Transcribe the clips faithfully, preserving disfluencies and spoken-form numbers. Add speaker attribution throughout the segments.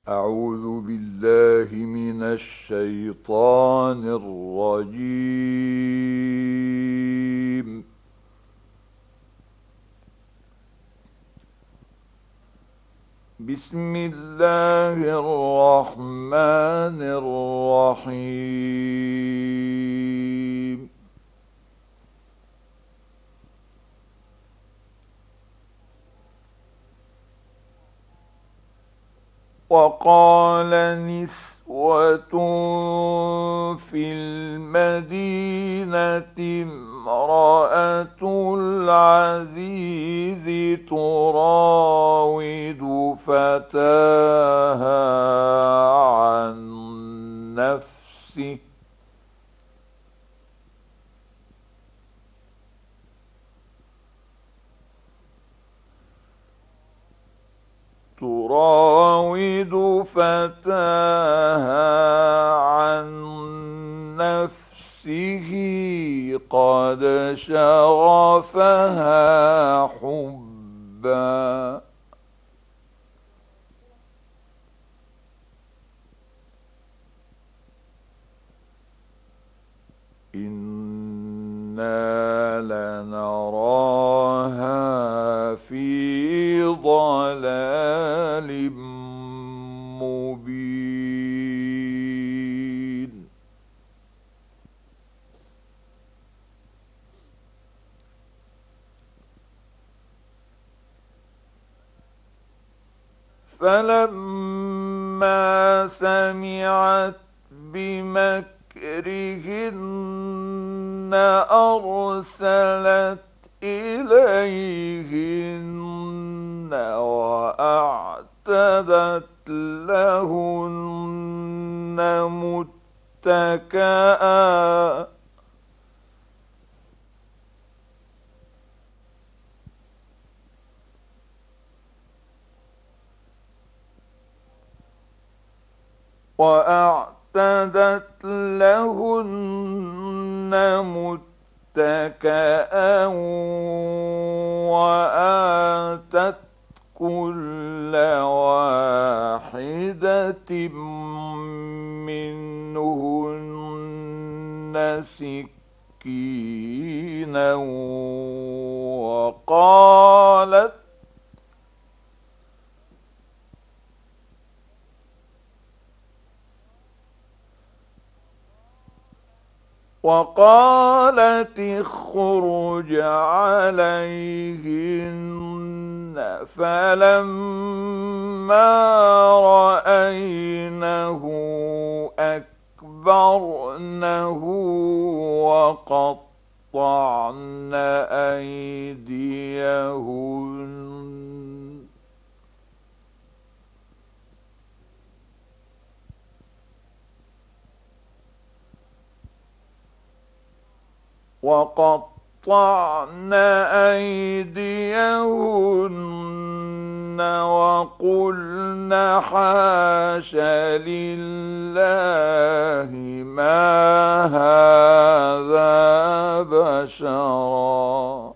Speaker 1: أعوذ بالله من الشيطان الرجيم. بسم الله الرحمن الرحيم. وقال نسوة في المدينة امرأة العزيز تراود فتاها عن نفسه تراود فتاها عن نفسه قد شغفها حبا. إنا لنراها في ضلال مبين. فلما سمعت بمكرهن أرسلت إليهن وأعتدت لهن متكئا وأعتدت لهن متكئا وآتت كل واحدة منهن سكينا وقالت وقالت اخرج عليهن. فلما رأينه أكبرنه وقطعن أيديهن وقطعن أيديهن وقلن حاش لله ما هذا بشرا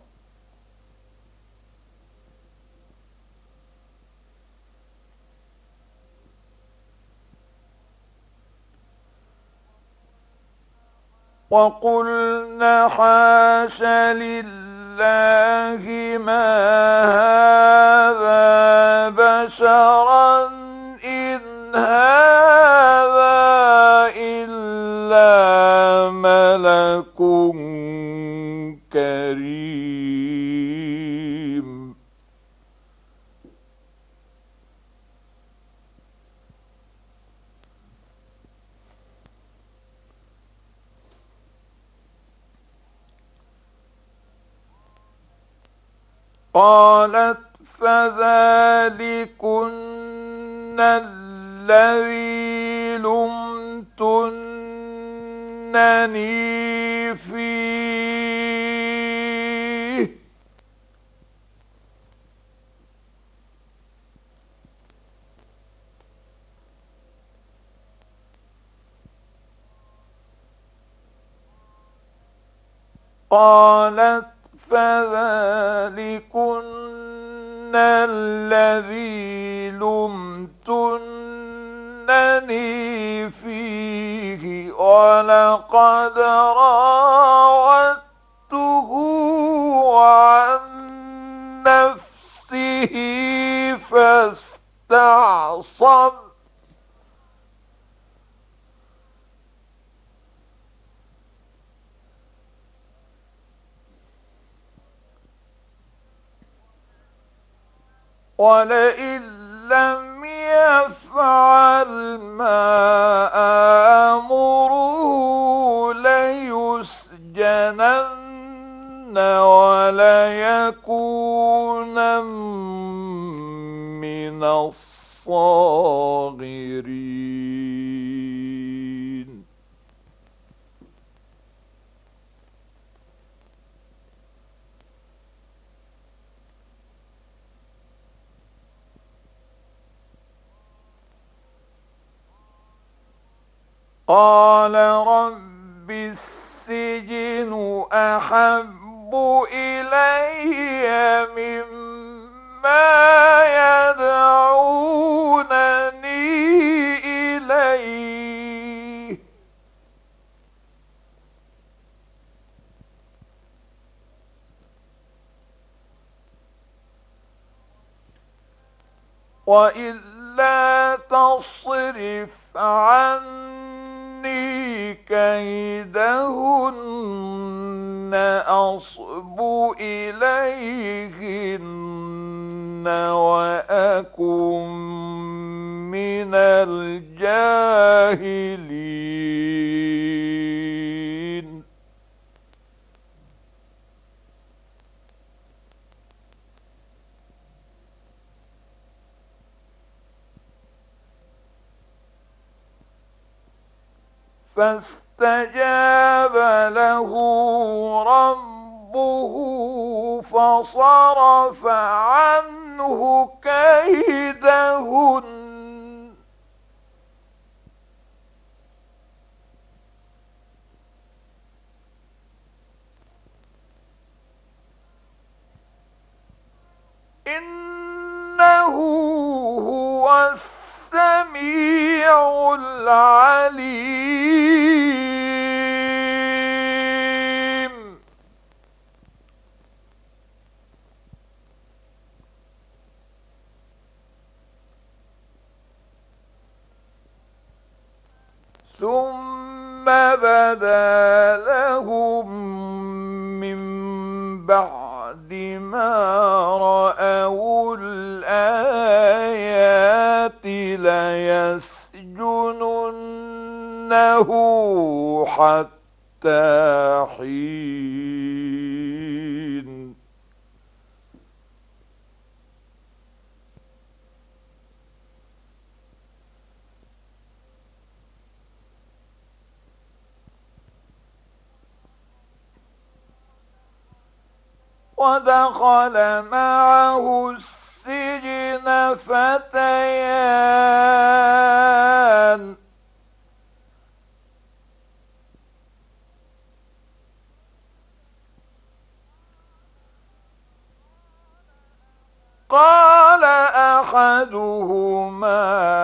Speaker 1: وقلن حاش لله ما هذا بشرا إن هذا إلا ملك كريم. قالت فذلكن الذي لمتنني فيه قالت فذلكن الذي لمتنني ولقد راودته عن نفسه فاستعصم ولئن لم يفعل ما آمره ليسجنن وليكونن من الصاغرين قال رب السجن أحب إلي مما يدعونني إليه وإلا تصرف عني كيدهن أصب إليهن وأكن من الجاهلين فاستجاب له ربه فصرف عنه كيدهن إنه هو السميع العليم ثم بدا لهم من بعد ما رأوا الآيات ليسجننه حتى حين ودخل معه السجن فتيان قال أحدهما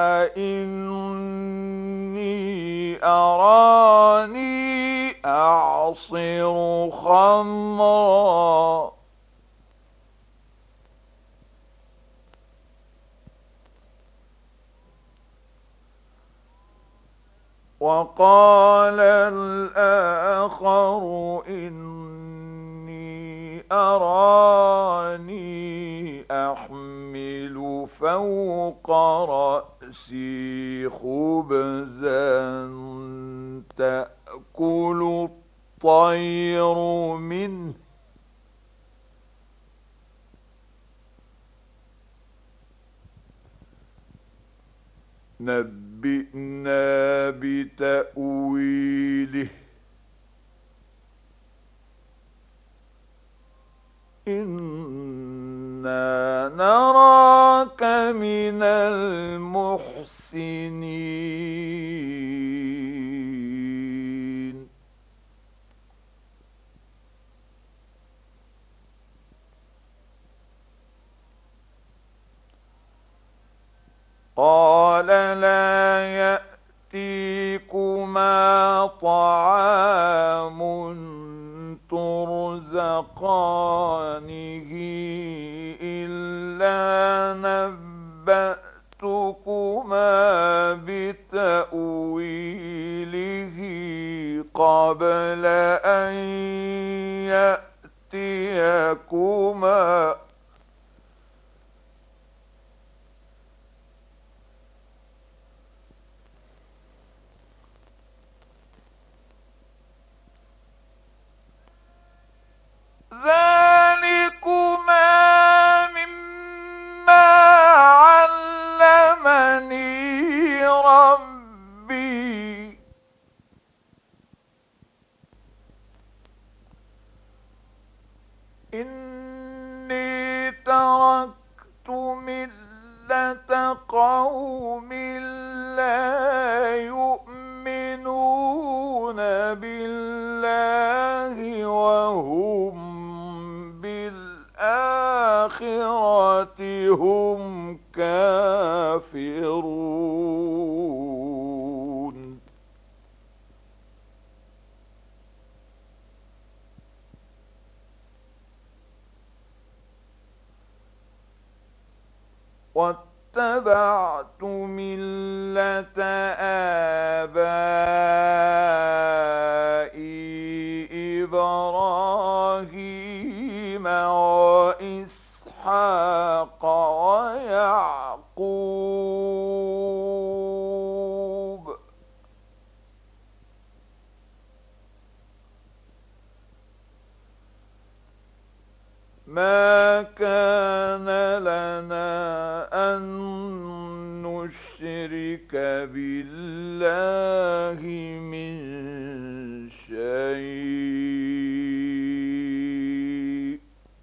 Speaker 1: إني أراني أعصر خمرا وقال الآخر إني أراني أحمل فوق رأسي خبزا تأكل الطير منه نبئنا بتأويله إنا نراك من المحسنين قال لا يأتيكما طعام بتأويله قبل أن يأتيكما ذلكما مما علمني ربي إني تركت ملة قوم لا يؤمنون بالله وهم بالآخرة هم كافرون واتبعت ملة آبائي إبراهيم وإسحاق ويعقوب ما كان لنا أن نشرك بالله من شيء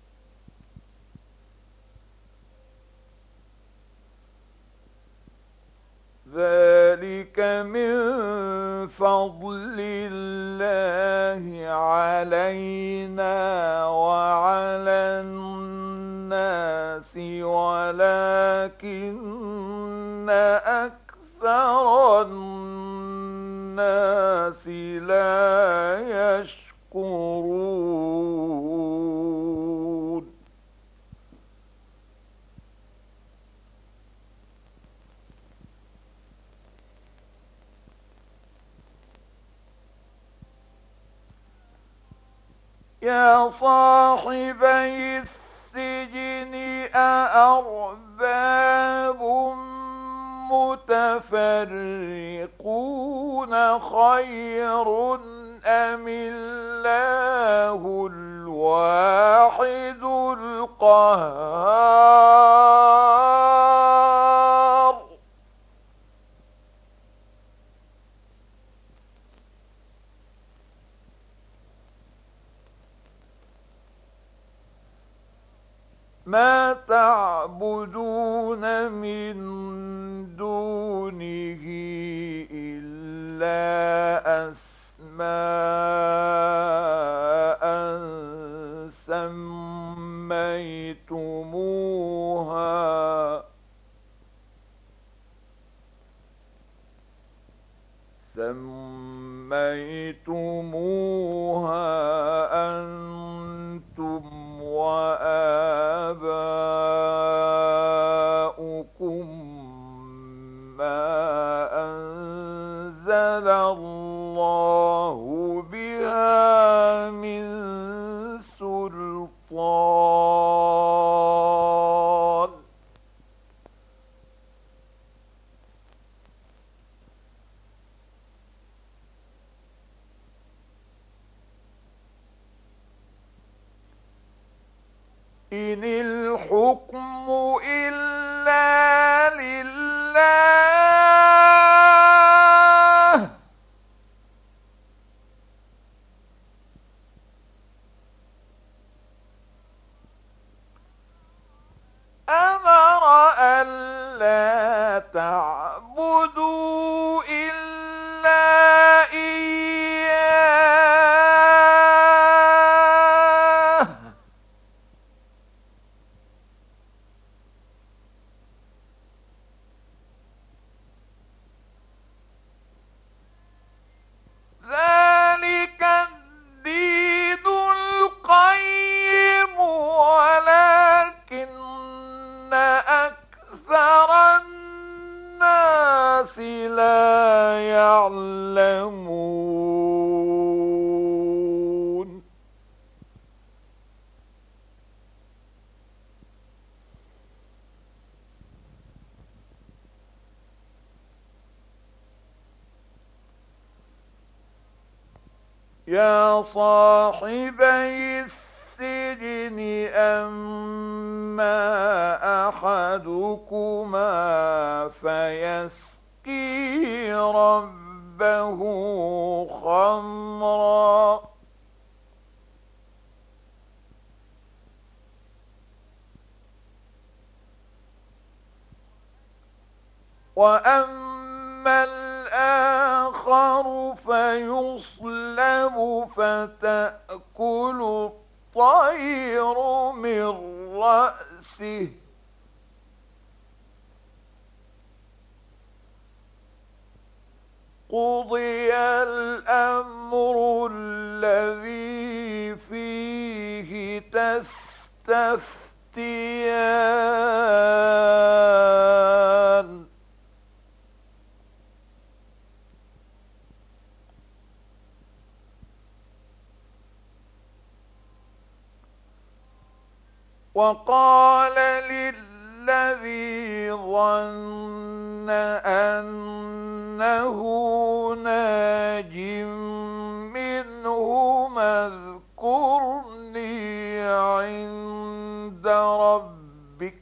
Speaker 1: ذلك من فضل الله علينا وعلى الناس ولكن أكثر الناس لا يشكرون يا صاحبي السجن أأرباب متفرقون خير أم الله الواحد القهار ما تعبدون من دونه إلا أسماء سميتموها سميتموها أنتم وآباؤكم ما أنزل الله بها من سلطان إن الحكم إلا لله أمر ألا تعبدوا إلا إياه ذلك الدين القيم ولكن أكثر يعلمون يا صاحبي السجن أما أحدكما فيسقي ربه خمرا وأما الآخر فيصلب فتأكل الطير من رأسه قضي الأمر الذي فيه تستفتيان وقال للذي ظن أنه ناج منهما اذكرني عند ربك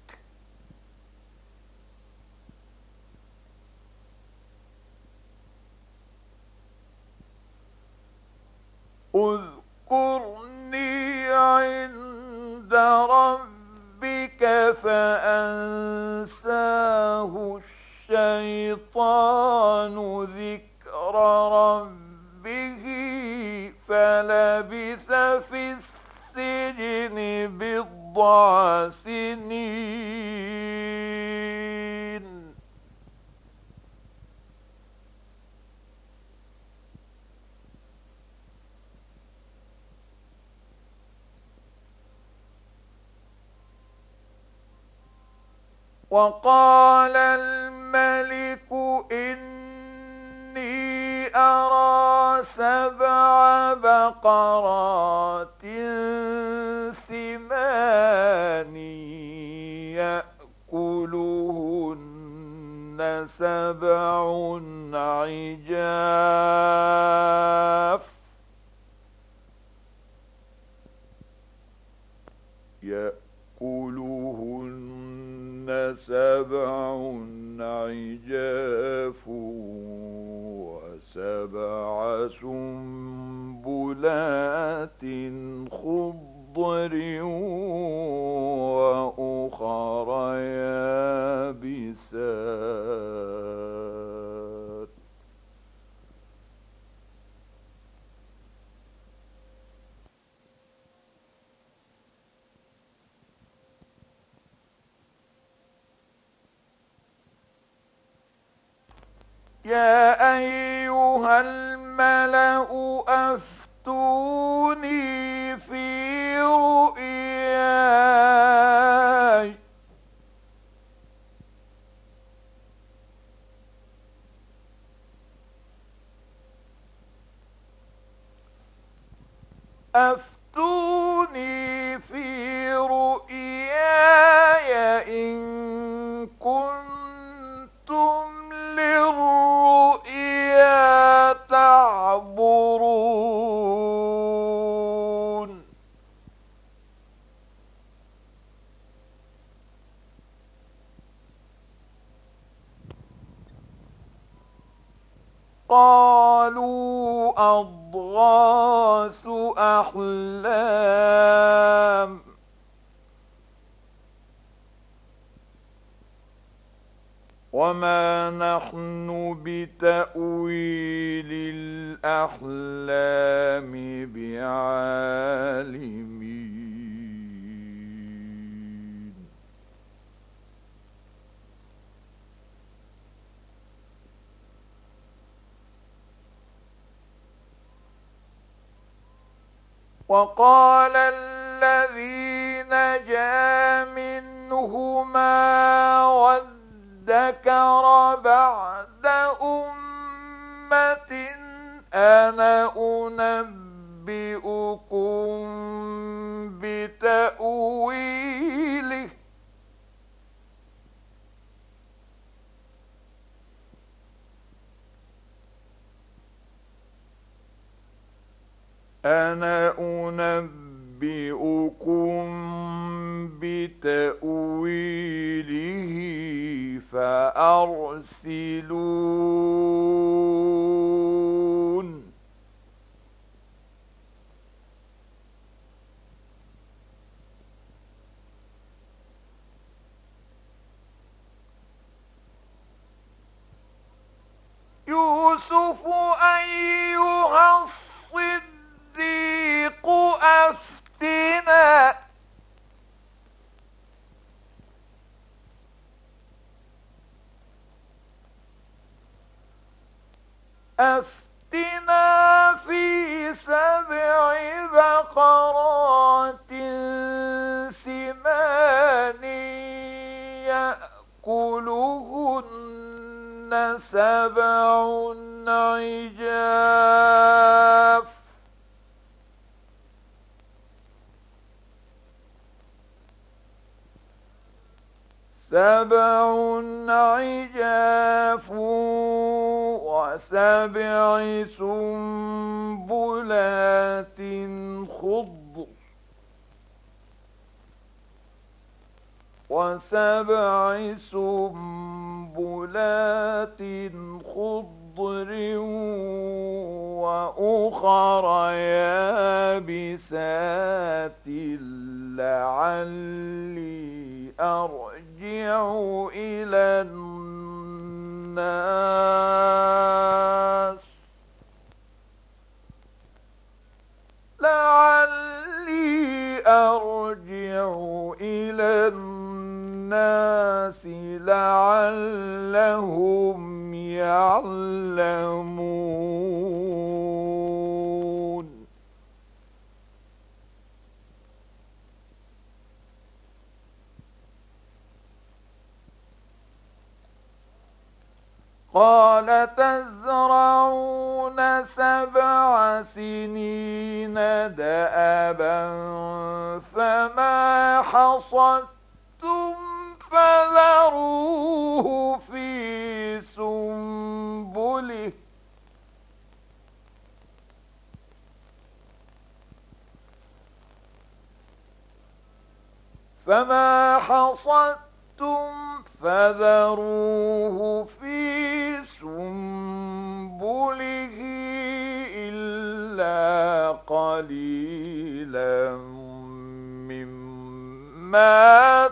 Speaker 1: اذكرني عند ربك فأنساه الشيطان ذكر ربه فلبث في السجن بضع سنين وقال الملك إني أرى سبع بقرات سمان يأكلهن سبع عجاف يأكلهن سبع عجاف وسبع سنبلات خضر وأخر يابسات يا أيها الملأ أفتوني في رؤياي أفتوني في رؤياي إن كنتم للرؤيا تعبرون قالوا أضغاث أحلام وما نحن بتأويل الأحلام بعالمين وقال الذي نجا منهما وادكر بعد أمة أنا أنبئكم بتأويله أنا أنبئكم بتأويله فأرسلون يوسف أيها الصديق أفتنا أفتنا في سبع بقرات سمان يأكلهن سبع عجاف سبع عجاف وسبع سنبلات خضر وسبع سنبلات خضر وأخر يابسات لعلي أرجع إلى الناس لعلي أرجع إلى الناس لعلهم يعلمون قال تزرعون سبع سنين دأبا فما حصدتم فذروه في سنبله فما حصدتم فذروه في سنبله إلا قليلا مما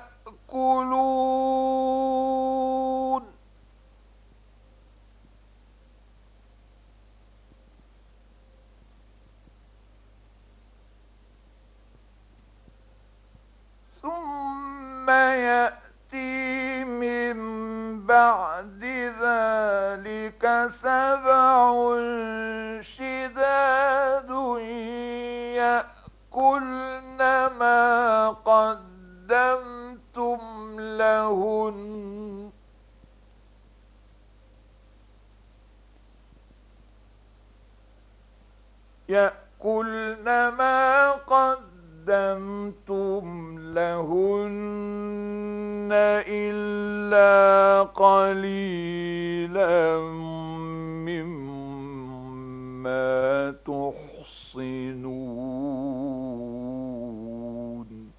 Speaker 1: تأكلون ثم يأتي من بعد ذلك سبع شداد يأكلن ما قدمتم لهن يأكلن ما قدمتم لهن إلا قليلا مما تحصنون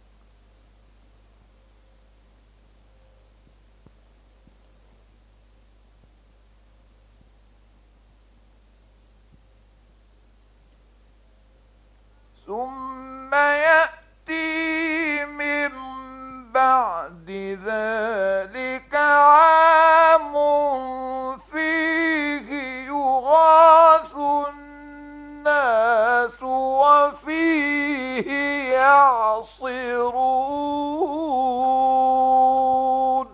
Speaker 1: ثم يأتي من بعد ذلك عام فيه يغاث الناس وفيه يعصرون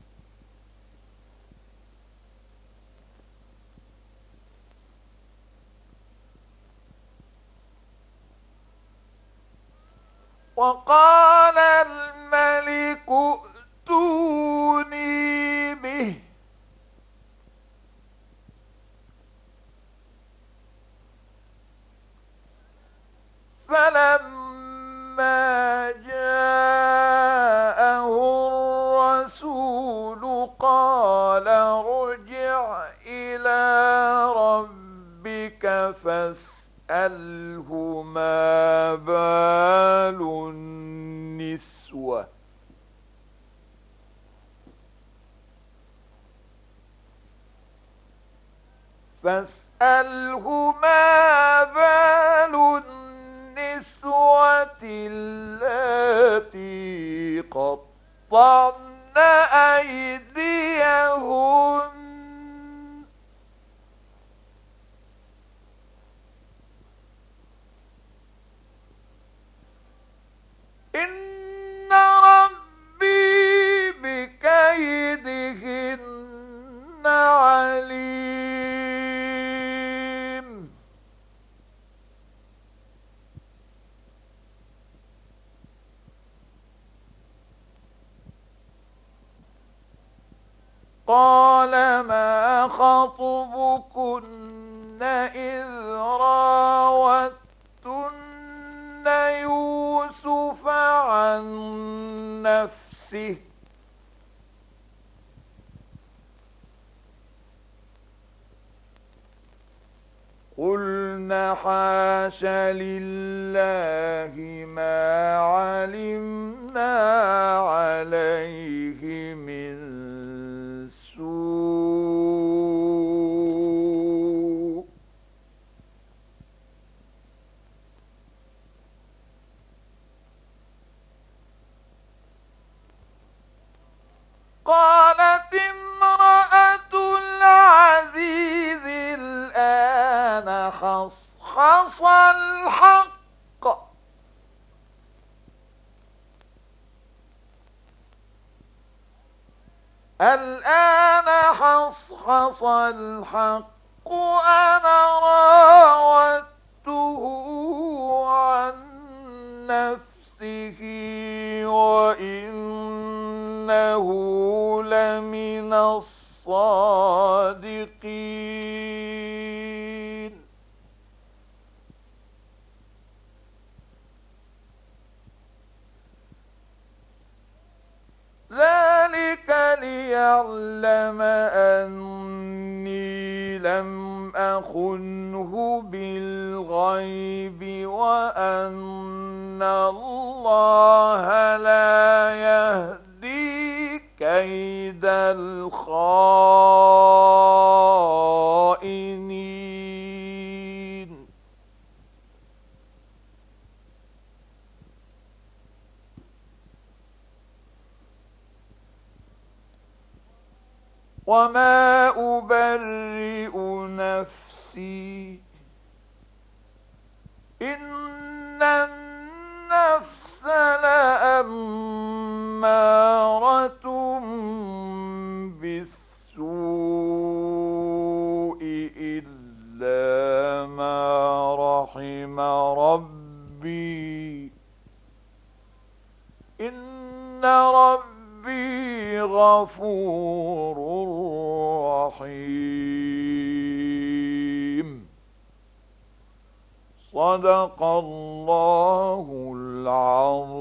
Speaker 1: وقال الملك ائتوني به قال ارجع إلى ربك فاسأله ما بال النسوة فاسأله ما بال النسوة اللاتي قطعن أيديهن إن ربي بكيدهن عليم قال ما خطبكن إذ راوتن يوسف عن نفسه قلنا حاش لله ما علمنا عليه من سوء قالت امرأة العزيز الآن حصحص الحق الآن حصحص الحق أنا راودته عن نفسه وإنه لمن الصادقين ذلك ليعلم أني لم أخنه بالغيب وأن الله لا يهدي كيد الخائنين وما أبرئ نفسي إن النفس لأمارة بالسوء إلا ما رحم ربي إن ربي غفور رحيم صدق الله العظيم.